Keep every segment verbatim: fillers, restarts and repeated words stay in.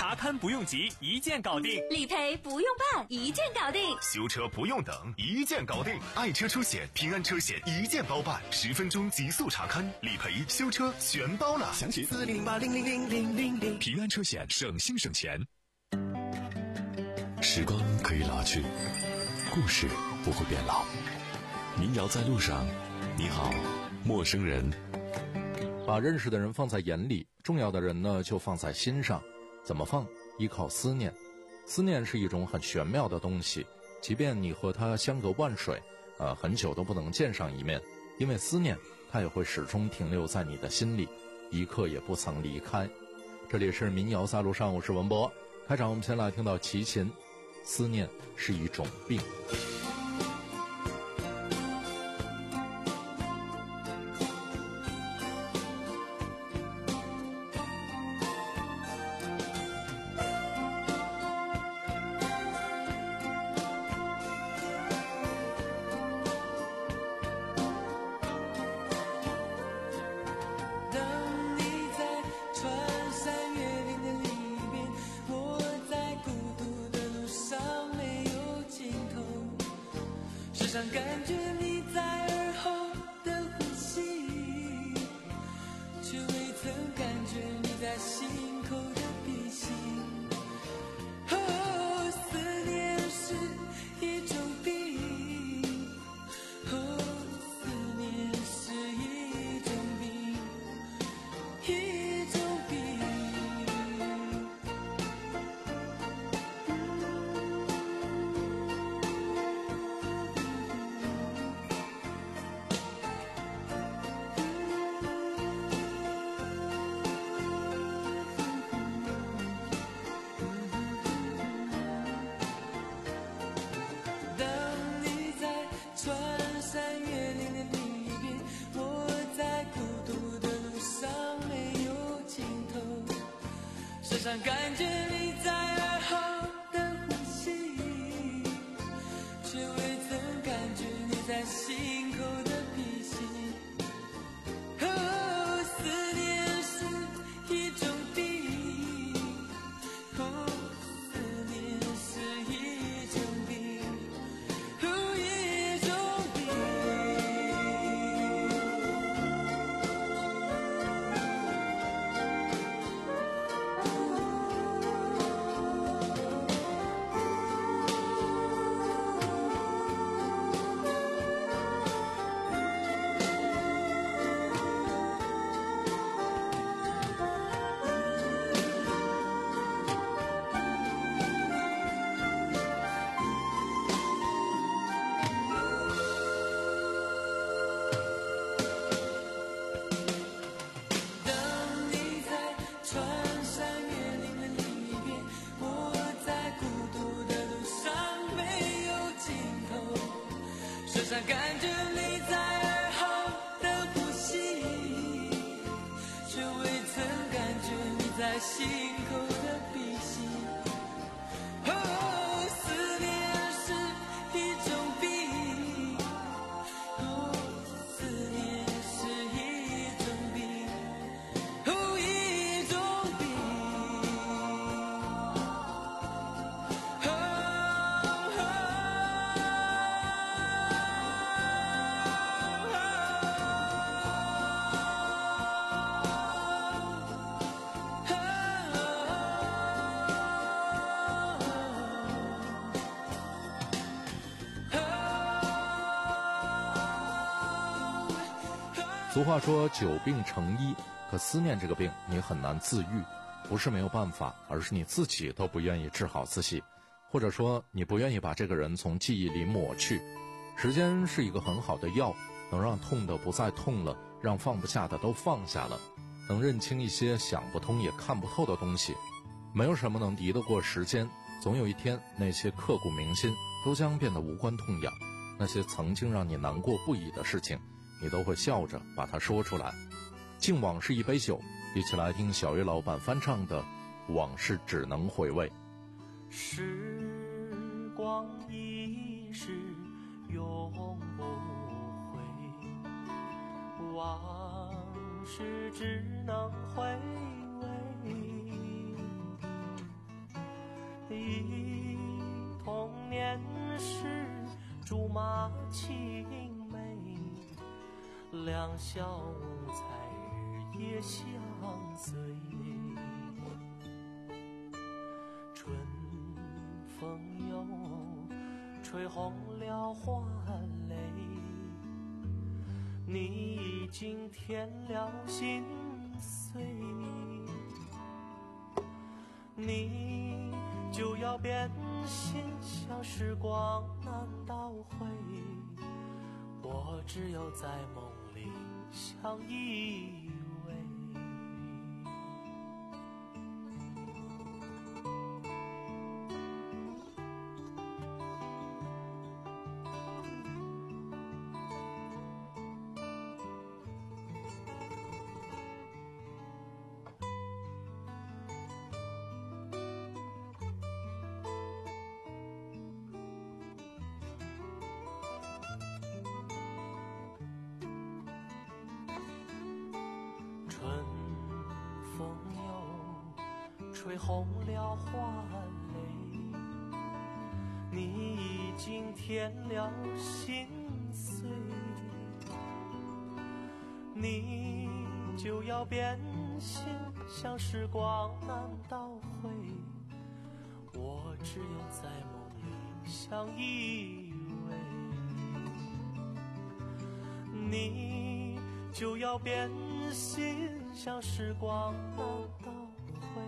查勘不用急，一键搞定； 理赔不用办，一键搞定； 修车不用等，一键搞定。爱车出险，平安车险一键包办，十分钟极速查勘，理赔、修车全包了。 详情四零零八零零零零零零。 平安车险，省心省钱。 时光可以老去，故事不会变老。民谣在路上，你好，陌生人。 把认识的人放在眼里，重要的人呢就放在心上。怎么放？依靠思念。思念是一种很玄妙的东西，即便你和他相隔万水，呃，很久都不能见上一面，因为思念，他也会始终停留在你的心里，一刻也不曾离开。这里是民谣在路上，我是文博。开场我们先来听到齐秦，思念是一种病。 感觉你在耳后的呼吸，却未曾感觉你在心口的鼻息。哦，思念是一种病，哦，思念是一种病，一种病。时常感觉你在耳后的呼吸，却未曾感觉你在心口的鼻息。哦，思念是一种病，哦，思念是一种病，哦，一种病。时常感觉你在耳后的呼吸，却未曾感觉你在心口的鼻息。哦，思念是一种病，哦，思念是一种病，哦，一种病。 俗话说久病成医，可思念这个病你很难自愈，不是没有办法，而是你自己都不愿意治好自己，或者说你不愿意把这个人从记忆里抹去。时间是一个很好的药，能让痛的不再痛了，让放不下的都放下了，能认清一些想不通也看不透的东西。没有什么能敌得过时间，总有一天那些刻骨铭心都将变得无关痛痒，那些曾经让你难过不已的事情，你都会笑着把它说出来。敬往事一杯酒，一起来听小岳老板翻唱的《往事只能回味》。 时光一逝永不回，往事只能回味。 那青梅，两小无猜，日夜相随。春风又吹红了花蕾，你已经添了心碎，你就要变心，像时光难倒回，我只有在梦里相依偎。春风又吹红了花蕾，你已经添了心碎，你就要变心，像时光难倒回，我只有在梦里相依偎，你就要变心，像时光难倒回，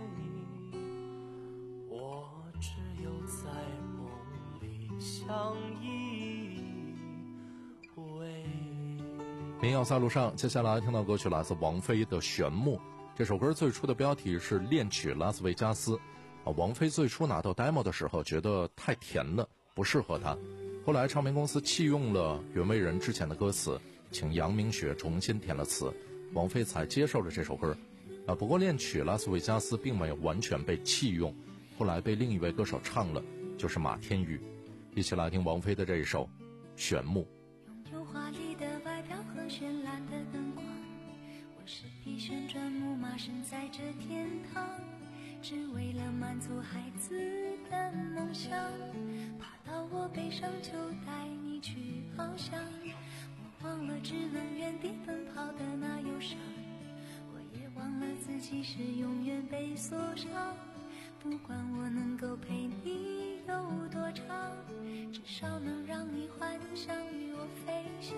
我只有在梦里相依偎。 民谣在路上，接下来听到歌曲来自王菲的《玄牧》。这首歌最初的标题是恋曲拉斯维加斯啊，王菲最初拿到 demo 的时候觉得太甜了，不适合她。后来唱片公司弃用了袁惟仁之前的歌词，请杨明学重新填了词，王菲才接受了这首歌啊。不过恋曲拉斯维加斯并没有完全被弃用，后来被另一位歌手唱了，就是马天宇。一起来听王菲的这一首《玄牧》。 拥有华丽的外表和绚烂的灯光，我是匹旋转木马，身在这天堂，只为了满足孩子的梦想，爬到我背上就带你去翱翔，我忘了只能原地奔跑的那忧伤，我也忘了自己是永远被锁上，不管我能够陪你有多长，至少能让你幻想与我飞翔。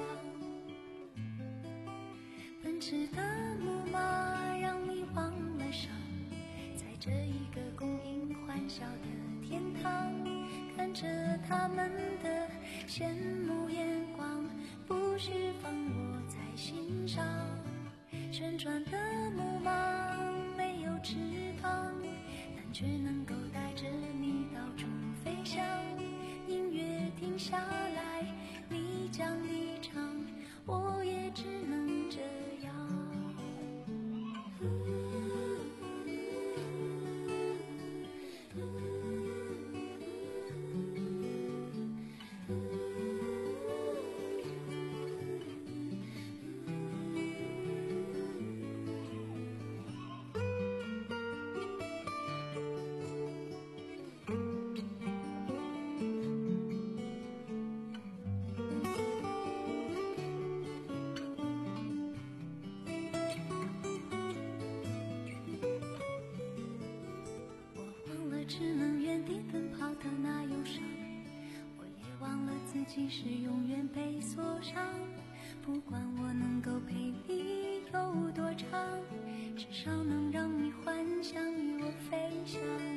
奔驰的木马让你忘了伤，在这一个供应欢笑的天堂，看着他们的羡慕眼光，不需放我在心上。旋转的木马没有翅膀，但却能够带着你到处飞翔。音乐停下来，你将离场，我也只能这样。只能原地奔跑的那忧伤，我也忘了自己是永远被锁上，不管我能够陪你有多长，至少能让你幻想与我飞翔。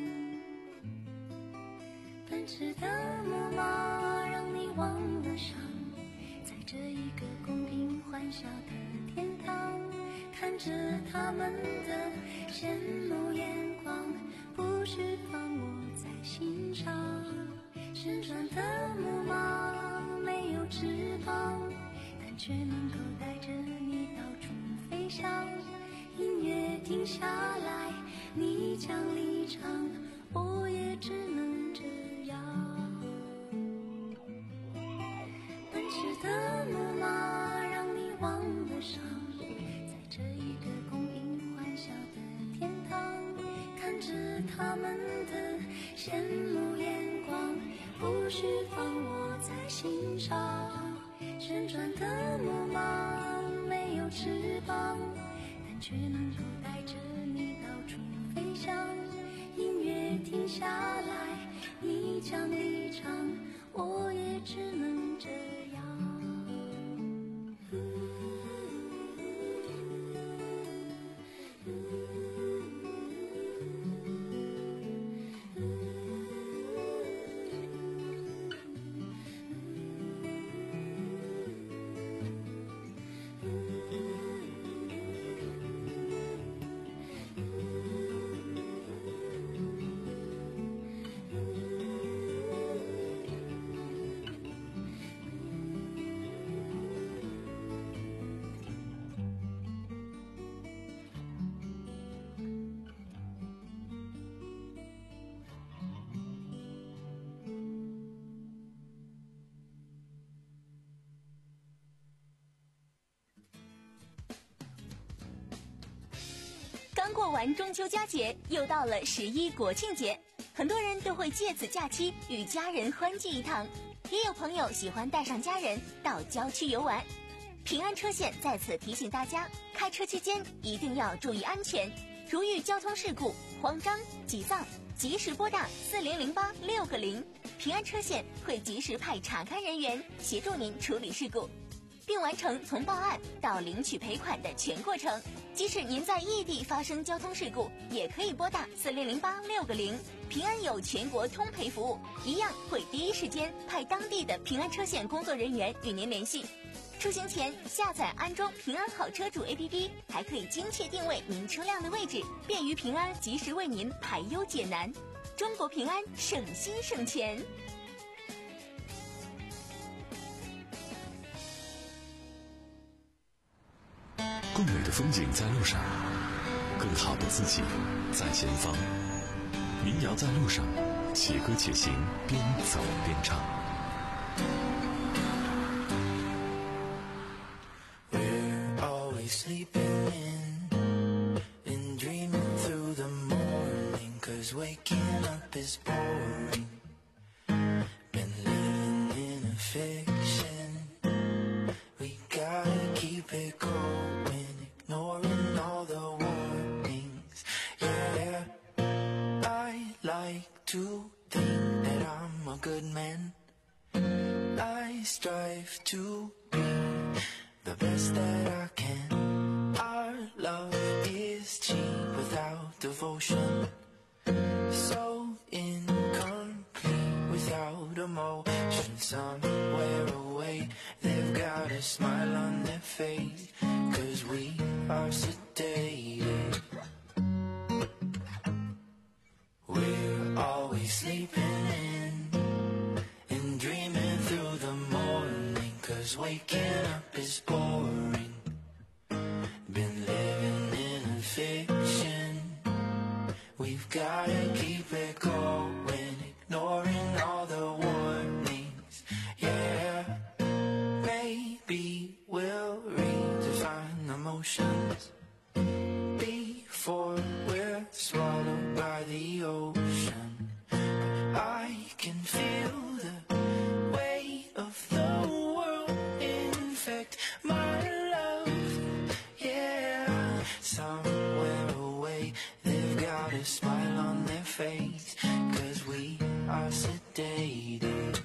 奔驰的木马让你忘了伤，在这一个公平欢笑的天堂，看着他们的羡慕眼光，不需放我在心上。旋转的木马没有翅膀，但却能够带着你到处飞翔。音乐停下来，你将离场，我也只能这样。奔驰的木马让你忘了伤，在这一个供应欢笑的天堂，看着他们的羡慕眼光，不需放我在心上。旋转的木马没有翅膀，但却能够带着你到处飞翔。音乐停下来，你将离场，我也只能这样。 刚过完中秋佳节，又到了十一国庆节，很多人都会借此假期与家人欢聚一堂，也有朋友喜欢带上家人到郊区游玩。平安车险在此提醒大家，开车期间一定要注意安全，如遇交通事故、慌张、急躁，及时拨打四零零八六个零，平安车险会及时派查看人员协助您处理事故，并完成从报案到领取赔款的全过程。即使您在异地发生交通事故，也可以拨打四零零八六个零，平安有全国通赔服务，一样会第一时间派当地的平安车险工作人员与您联系。出行前下载安装平安好车主 A P P， 还可以精确定位您车辆的位置，便于平安及时为您排忧解难。中国平安，省心省钱。 更美的风景在路上，更好的自己在前方。民谣在路上，且歌且行，边走边唱。 We're always sleeping in and dreaming through the morning, 'cause waking up is boring. Been living in a fiction, we gotta keep it going, ignoring all the warnings. Yeah, I like to think that I'm a good man. I strive to be the best that I can. Our love is cheap without devotion, so incomplete without emotion. Somewhere away they've got a smile on their face, 'cause we are sedated. We're always sleeping in and dreaming through the morning, 'cause waking up is boring. Been living in a fiction, we've gotta keep it going, ignoring all the warnings. Yeah, maybe we'll redefine emotions before we're swallowed by the ocean. I can feel the weight of the world infect my love. Yeah, somewhere away they've got a smile on their face, 'cause we are sedated.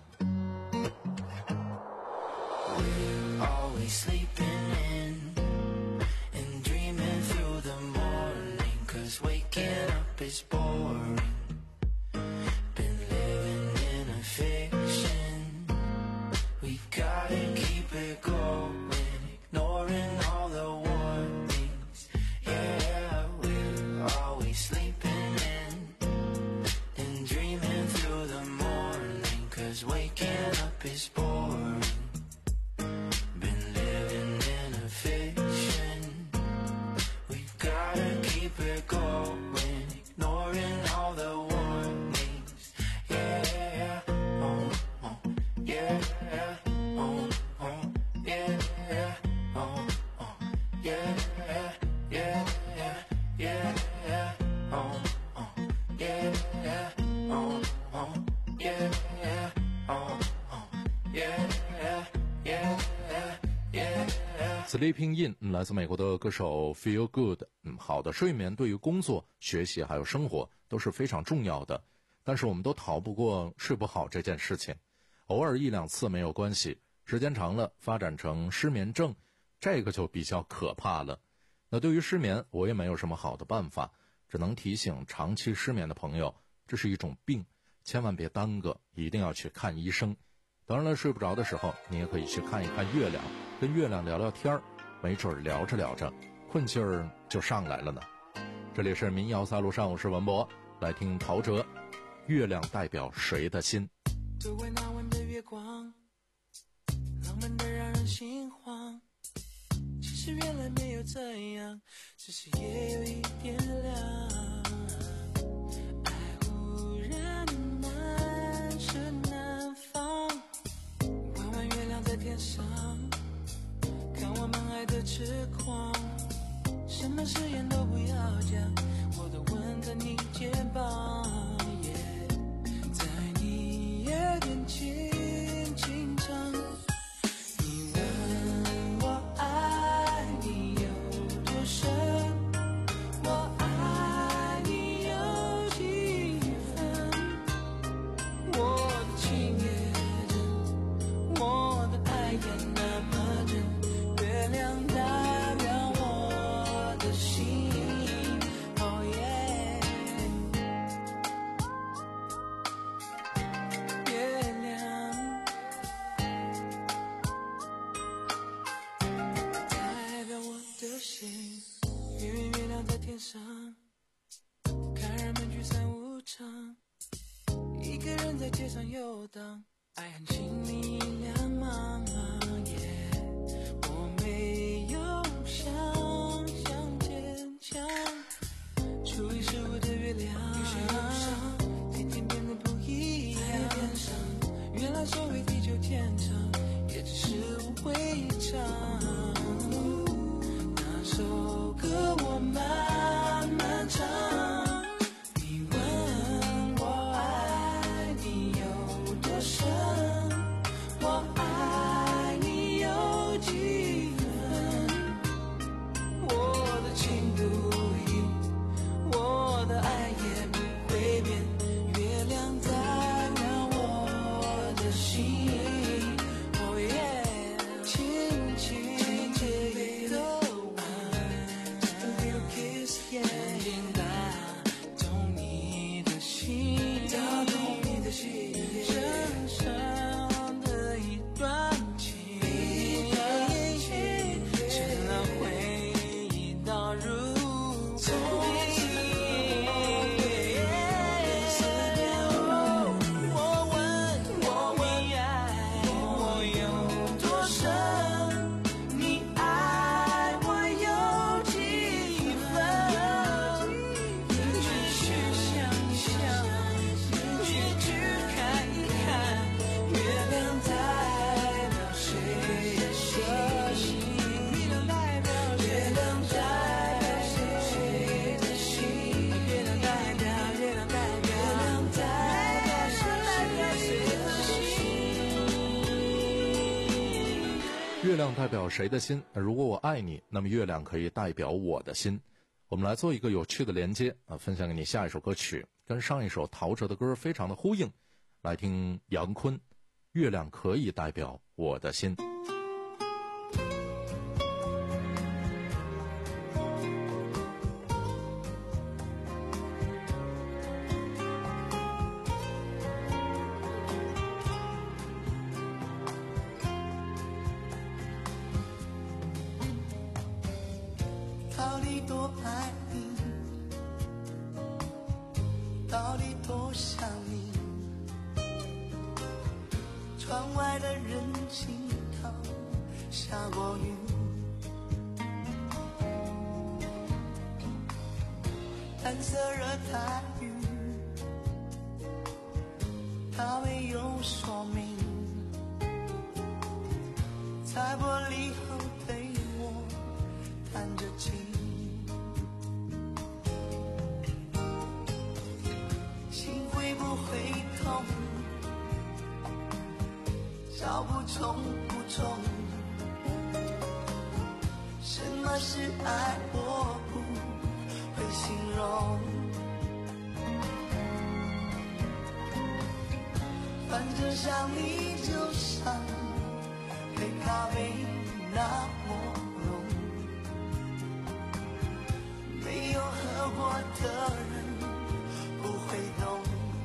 We're always sleeping in and dreaming through the morning, 'cause waking up is boring. Been living in a fiction, we've gotta keep it going, ignoring all the warnings. Yeah, we're always sleeping in and dreaming through the morning, 'cause waking up is boring. Been living in a fiction, we've gotta keep it going, ignoring all the Sleeping In 来自美国的歌手 Feel Good。 嗯，好的睡眠对于工作、学习还有生活都是非常重要的，但是我们都逃不过睡不好这件事情。偶尔一两次没有关系，时间长了发展成失眠症，这个就比较可怕了。那对于失眠，我也没有什么好的办法，只能提醒长期失眠的朋友，这是一种病，千万别耽搁，一定要去看医生。当然了，睡不着的时候，你也可以去看一看月亮，跟月亮聊聊天儿，没准聊着聊着，困劲儿就上来了呢。这里是民谣三路上，我是文博，来听陶喆，月亮代表谁的心？ 周围那晚的月光，浪漫的让人心慌。其实原来没有这样，只是也有一点凉。爱忽然难舍难放，弯弯月亮在天上，看我们爱的痴狂。什么誓言都不要讲，我都吻着你肩膀。Yeah, 在你耳边轻轻唱。你问我爱你有多深，我爱你有几分。我的情也真，我的爱也那么真。月亮代表我的心。Oh yeah， 月亮代表我的心。圆圆月亮在天上，看人们聚散无常，一个人在街上游荡，爱很亲密两茫yeah， 我没有想象坚强，初一十五的月亮，天天变得不一样。原来所谓地久天长，也只是误会一场。那首歌我慢慢唱。你问我爱你有多深，我爱你有几分。我的情不移，我的爱也不会变。月亮代表我的心。Oh yeah， 轻轻地的吻 ，Just a little kiss， yeah， 轻轻打动你的心，打动你的心，深深的一段情，只能回忆到如今。我问我你爱我有多深，你爱我有几分？你只需想一想，你去看一看，月亮代表谁的心？月亮代表月亮代表谁的心？月亮代表月亮代表月亮代表谁的心？ 月亮代表谁的心？如果我爱你，那么月亮可以代表我的心。我们来做一个有趣的连接啊，分享给你下一首歌曲，跟上一首陶喆的歌非常的呼应。来听杨坤，月亮可以代表我的心。 到底多爱你，到底多想你，窗外的人行道下过雨，蓝色热带雨，它没有说明，在玻璃后对我弹着琴，心会不会痛？找不中不中， 么是爱，我不会形容。反正想你就像黑咖啡那么浓，没有喝过的人不会懂。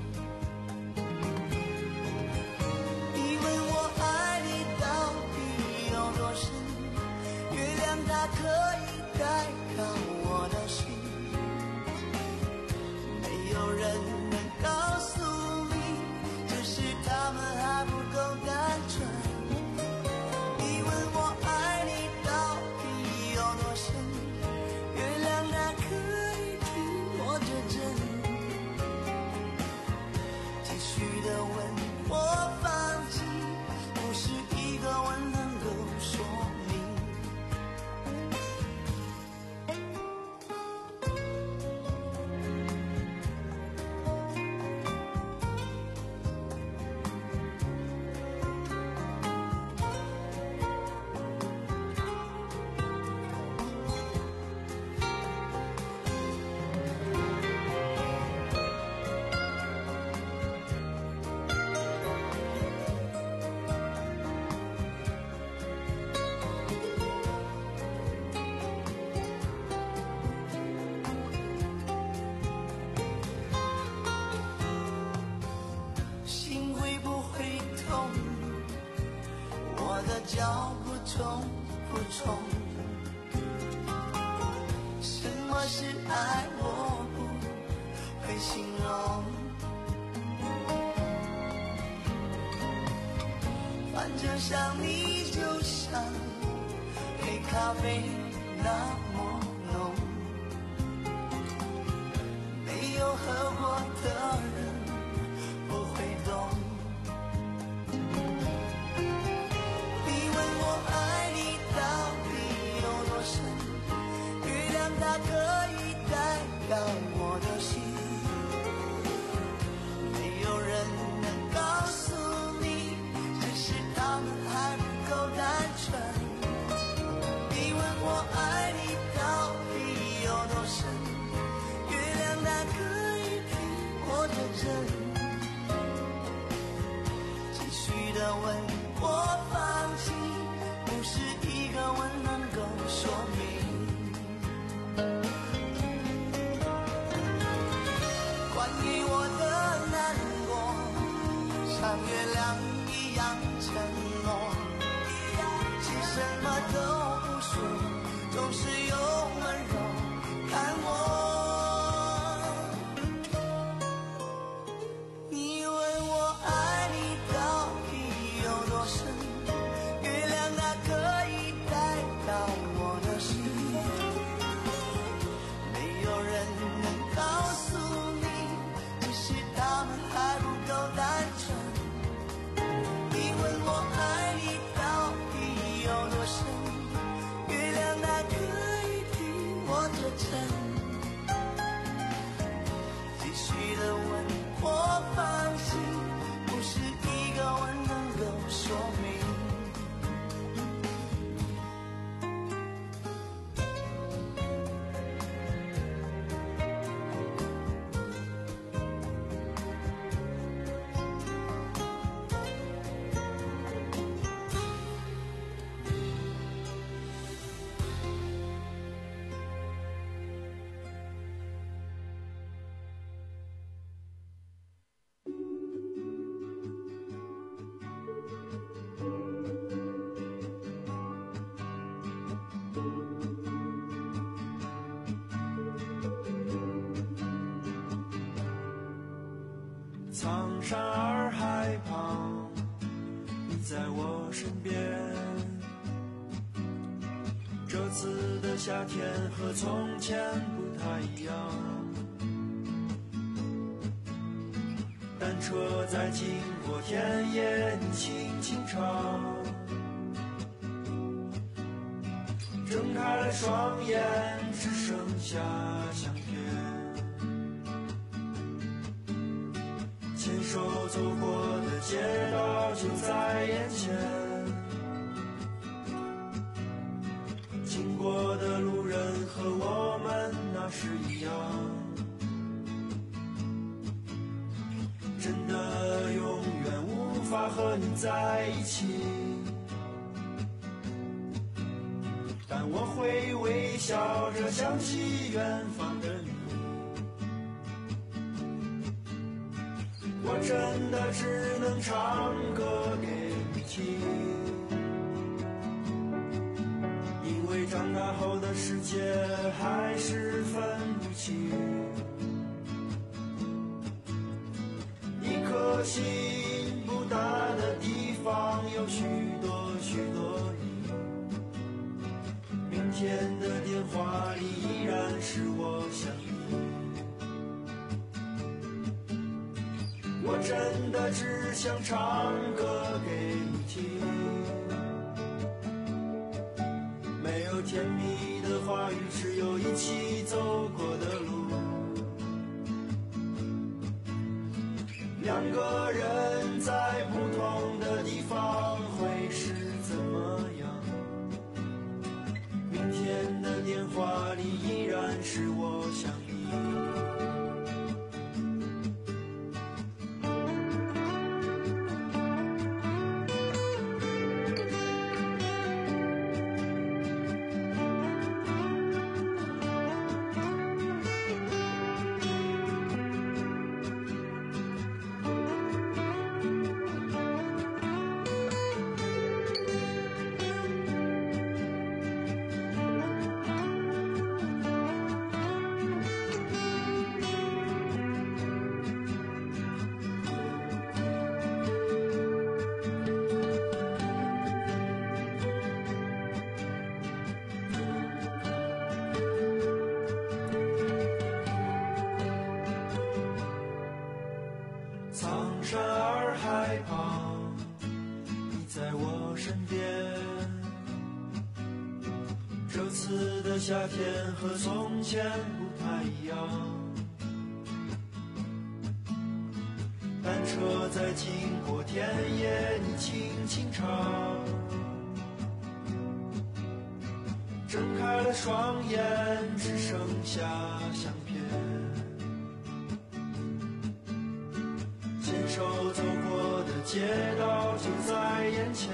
你问我爱你到底有多深，月亮它可以代表我的心，没有人能告诉你，只是他们还不够单纯。你问我爱你到底有多深，月亮它可以替我作证，继续的问我放弃，不是一个吻能够说明。心会不会痛？我的脚步重不重？什么是爱？我不会形容。反正想你就像黑咖啡那么浓，没有喝过的人不会懂。你问我爱你到底有多深，月亮它可以代表我的心，没有人能告诉你，只是他们还不够单纯。你问我爱你到底有多深，月亮它可以替我作证，的吻我放弃，不是一个吻能够说明。关于我的难过，像月亮一样沉默，其实什么都不说，总是用温柔看我。你问我爱你到底有多深，月亮它可以代表我的心，没有人能告诉你，只是他们还不够单纯。你问我爱你到底有多深，月亮它可以替我作证，继续的问我放心，不是一个吻能够说明。 苍山洱海旁，你在我身边。这次的夏天和从前不太一样，单车在经过田野，你轻轻唱。睁开了双眼，只剩下相片。牵手走过的街道就在眼前，经过的和我们那时一样，真的永远无法和你在一起，但我会微笑着想起远方的你。我真的只能唱歌给你听，因为长大后的世界还是分不清，一颗心不大的地方有许多许多你，明天的电话里依然是我想你。我真的只想唱歌给你听，没有甜蜜的话语，只有一起走过的路。两个人在不同的地方会是怎么样？明天的电话里依然是我想你。苍山洱海旁，你在我身边。这次的夏天和从前不太一样，单车在经过田野，你轻轻唱，睁开了双眼，只剩下相片。牵手走过的街道就在眼前，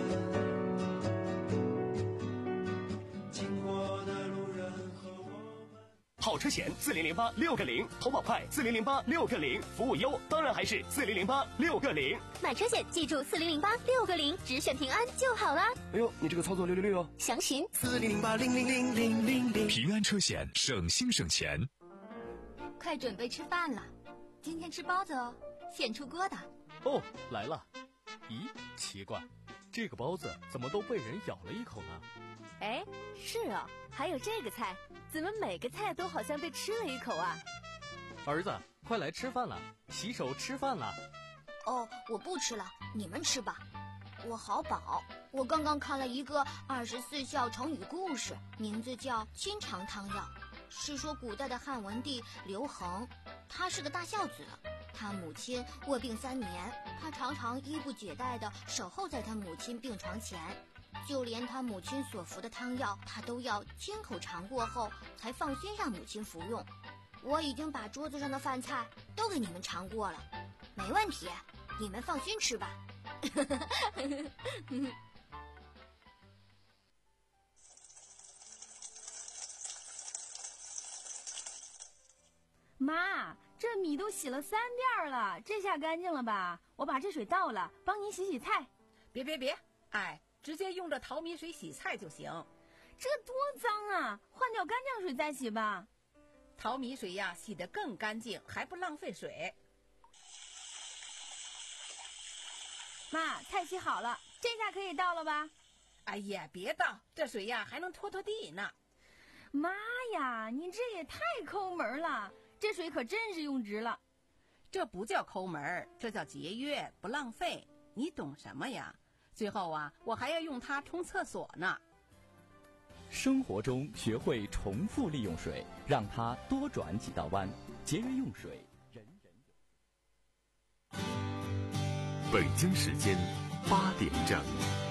经过的路人和我们。 好车险四零零八六个零，投保快四零零八六个零，服务优当然还是四零零八六个零。 买车险记住四零零八六个零，只选平安就好啦。 哎呦，你这个操作六六六哦！ 详询四零零八零零零零零零。 平安车险，省心省钱。 快准备吃饭了，今天吃包子哦，现出锅的。 哦，来了。咦，奇怪，这个包子怎么都被人咬了一口呢？ 哎，是啊，还有这个菜，怎么每个菜都好像被吃了一口啊？ 儿子，快来吃饭了，洗手吃饭了。 哦，我不吃了，你们吃吧。我好饱，我刚刚看了一个二十四孝成语故事，名字叫《亲尝汤药》，是说古代的汉文帝刘恒，他是个大孝子。他母亲卧病三年，他常常衣不解带地守候在他母亲病床前，就连他母亲所服的汤药，他都要亲口尝过后才放心让母亲服用。我已经把桌子上的饭菜都给你们尝过了，没问题，你们放心吃吧。 妈，这米都洗了三遍了，这下干净了吧？我把这水倒了，帮您洗洗菜。 别别别，哎，直接用这淘米水洗菜就行。 这多脏啊，换掉干净水再洗吧。 淘米水呀，洗得更干净，还不浪费水。 妈，菜洗好了，这下可以倒了吧？ 哎呀，别倒，这水呀还能拖拖地呢。 妈呀，你这也太抠门了，这水可真是用值了。 这不叫抠门，这叫节约，不浪费。你懂什么呀？最后啊，我还要用它冲厕所呢。 生活中学会重复利用水，让它多转几道弯，节约用水，人人有。 北京时间八点整。